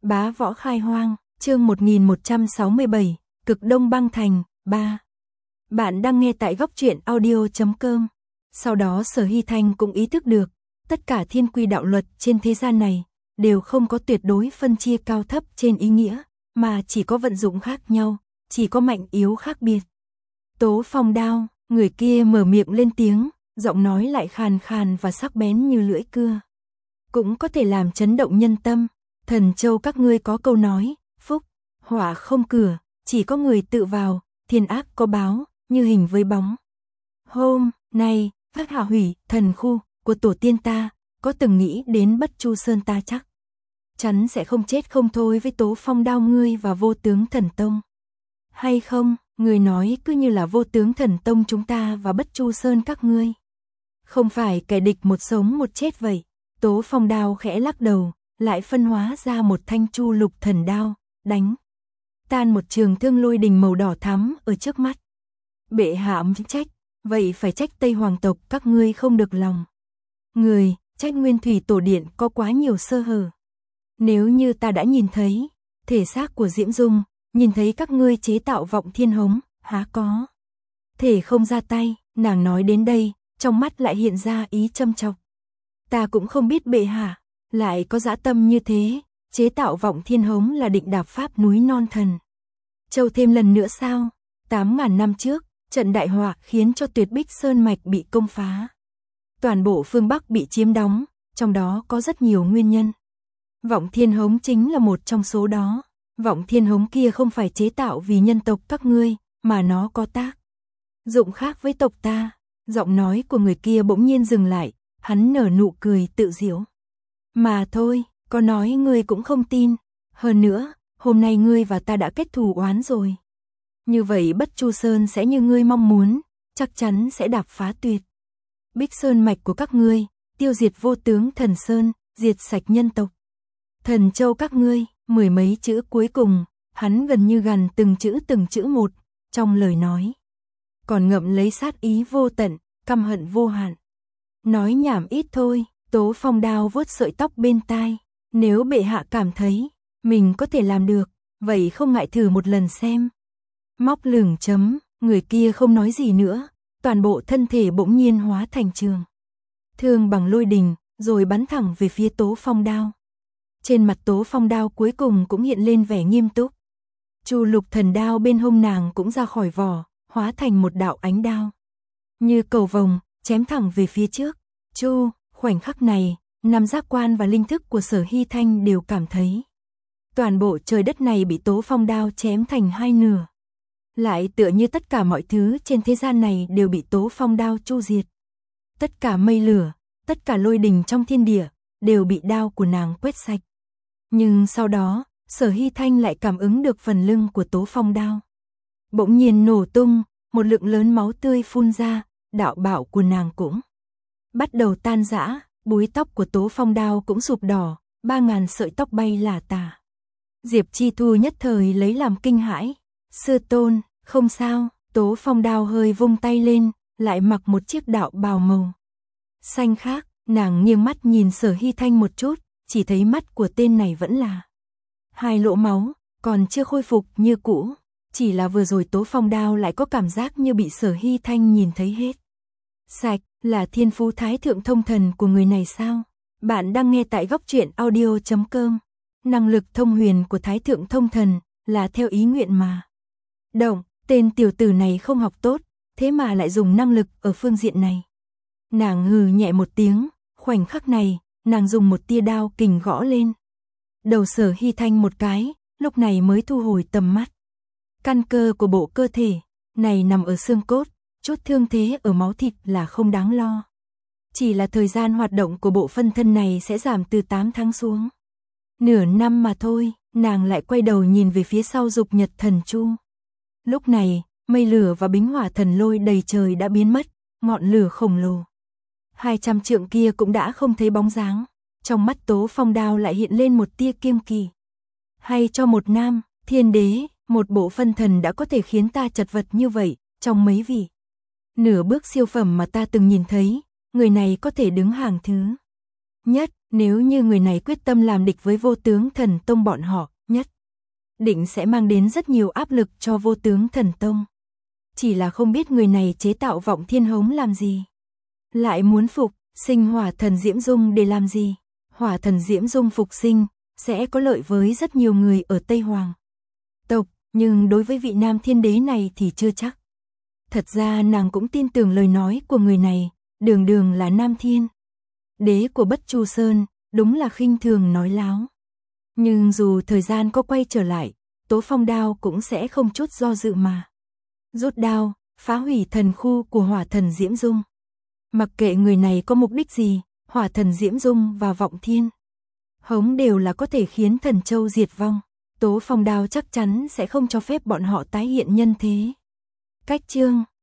Bá võ khai hoang, chương 1167, Cực Đông băng thành, 3. Bạn đang nghe tại góc truyện audio.com. Sau đó Sở Hy Thanh cũng ý thức được, tất cả thiên quy đạo luật trên thế gian này, đều không có tuyệt đối phân chia cao thấp trên ý nghĩa, mà chỉ có vận dụng khác nhau, chỉ có mạnh yếu khác biệt. Tố Phong đao, người kia mở miệng lên tiếng, giọng nói lại khàn khàn và sắc bén như lưỡi cưa. Cũng có thể làm chấn động nhân tâm. Thần Châu các ngươi có câu nói, phúc, họa không cửa, chỉ có người tự vào, thiên ác có báo, như hình với bóng. Hôm nay, các hạ hủy, thần khu của tổ tiên ta, có từng nghĩ đến Bất Chu Sơn ta chắc chắn sẽ không chết không thôi với Tố Phong đao ngươi và Vô Tướng Thần Tông. Hay không, người nói cứ như là Vô Tướng Thần Tông chúng ta và Bất Chu Sơn các ngươi không phải kẻ địch một sống một chết vậy. Tố Phong đao khẽ lắc đầu, lại phân hóa ra một thanh Chu Lục Thần đao, đánh tan một trường thương lôi đình màu đỏ thắm ở trước mắt. Bệ hạ trách, vậy phải trách Tây Hoàng tộc các ngươi không được lòng. Người, trách Nguyên Thủy Tổ Điện có quá nhiều sơ hở. Nếu như ta đã nhìn thấy thể xác của Diễm Dung, nhìn thấy các ngươi chế tạo vọng thiên hống, há có thể không ra tay. Nàng nói đến đây, trong mắt lại hiện ra ý châm chọc. Ta cũng không biết bệ hạ lại có dã tâm như thế, chế tạo vọng thiên hống là định đạp pháp núi non thần Châu thêm lần nữa sao? 8.000 năm trước, trận đại họa khiến cho Tuyệt Bích Sơn mạch bị công phá. Toàn bộ phương Bắc bị chiếm đóng, trong đó có rất nhiều nguyên nhân. Vọng thiên hống chính là một trong số đó. Vọng thiên hống kia không phải chế tạo vì nhân tộc các ngươi, mà nó có tác dụng khác với tộc ta. Giọng nói của người kia bỗng nhiên dừng lại, hắn nở nụ cười tự giễu. Mà thôi, có nói ngươi cũng không tin. Hơn nữa, hôm nay ngươi và ta đã kết thù oán rồi. Như vậy Bất Chu Sơn sẽ như ngươi mong muốn, chắc chắn sẽ đạp phá Tuyệt Bích Sơn mạch của các ngươi, tiêu diệt Vô Tướng Thần Sơn, diệt sạch nhân tộc. Thần Châu các ngươi, mười mấy chữ cuối cùng, hắn gần như gằn từng chữ một, trong lời nói còn ngậm lấy sát ý vô tận, căm hận vô hạn. Nói nhảm ít thôi. Tố Phong đao vuốt sợi tóc bên tai. Nếu bệ hạ cảm thấy mình có thể làm được, vậy không ngại thử một lần xem. Móc lửng chấm, người kia không nói gì nữa, toàn bộ thân thể bỗng nhiên hóa thành trường thương bằng lôi đình, rồi bắn thẳng về phía Tố Phong đao. Trên mặt Tố Phong đao cuối cùng cũng hiện lên vẻ nghiêm túc. Chu Lục Thần đao bên hông nàng cũng ra khỏi vỏ, hóa thành một đạo ánh đao như cầu vồng, chém thẳng về phía trước. Chu, khoảnh khắc này, năm giác quan và linh thức của Sở Hy Thanh đều cảm thấy toàn bộ trời đất này bị Tố Phong đao chém thành hai nửa. Lại tựa như tất cả mọi thứ trên thế gian này đều bị Tố Phong đao chu diệt. Tất cả mây lửa, tất cả lôi đình trong thiên địa đều bị đao của nàng quét sạch. Nhưng sau đó, Sở Hy Thanh lại cảm ứng được phần lưng của Tố Phong đao bỗng nhiên nổ tung, một lượng lớn máu tươi phun ra, đạo bảo của nàng cũng bắt đầu tan rã, búi tóc của Tố Phong đao cũng sụp đỏ, 3.000 sợi tóc bay lả tả. Diệp Chi Thu nhất thời lấy làm kinh hãi. Sư tôn, không sao. Tố Phong đao hơi vung tay lên, lại mặc một chiếc đạo bào màu xanh khác. Nàng nghiêng mắt nhìn Sở Hy Thanh một chút, chỉ thấy mắt của tên này vẫn là hai lỗ máu, còn chưa khôi phục như cũ. Chỉ là vừa rồi Tố Phong đao lại có cảm giác như bị Sở Hy Thanh nhìn thấy hết sạch. Là thiên phú thái thượng thông thần của người này sao? Bạn đang nghe tại góc truyện audio.com. Năng lực thông huyền của thái thượng thông thần là theo ý nguyện mà động. Tên tiểu tử này không học tốt, thế mà lại dùng năng lực ở phương diện này. Nàng hừ nhẹ một tiếng, khoảnh khắc này, nàng dùng một tia đao kình gõ lên đầu Sở Hy Thanh một cái, lúc này mới thu hồi tầm mắt. Căn cơ của bộ cơ thể này nằm ở xương cốt, chút thương thế ở máu thịt là không đáng lo. Chỉ là thời gian hoạt động của bộ phân thân này sẽ giảm từ 8 tháng xuống nửa năm mà thôi. Nàng lại quay đầu nhìn về phía sau Dục Nhật Thần Chu. Lúc này, mây lửa và bính hỏa thần lôi đầy trời đã biến mất, ngọn lửa khổng lồ 200 trượng kia cũng đã không thấy bóng dáng. Trong mắt Tố Phong đao lại hiện lên một tia kiêng kỵ. Hay cho một nam thiên đế, một bộ phân thần đã có thể khiến ta chật vật như vậy, trong mấy vị nửa bước siêu phẩm mà ta từng nhìn thấy, người này có thể đứng hàng thứ nhất. Nếu như người này quyết tâm làm địch với Vô Tướng Thần Tông bọn họ, nhất định sẽ mang đến rất nhiều áp lực cho Vô Tướng Thần Tông. Chỉ là không biết người này chế tạo Vọng Thiên Hống làm gì. Lại muốn phục sinh Hỏa Thần Diễm Dung để làm gì? Hỏa Thần Diễm Dung phục sinh sẽ có lợi với rất nhiều người ở Tây Hoàng tộc, nhưng đối với vị Nam Thiên Đế này thì chưa chắc. Thật ra nàng cũng tin tưởng lời nói của người này, đường đường là Nam Thiên Đế của Bất Chu Sơn, đúng là khinh thường nói láo. Nhưng dù thời gian có quay trở lại, Tố Phong đao cũng sẽ không chút do dự mà rút đao, phá hủy thần khu của Hỏa Thần Diễm Dung. Mặc kệ người này có mục đích gì, Hỏa Thần Diễm Dung và Vọng Thiên Hống đều là có thể khiến thần châu diệt vong. Tố Phong đao chắc chắn sẽ không cho phép bọn họ tái hiện nhân thế. Cách chương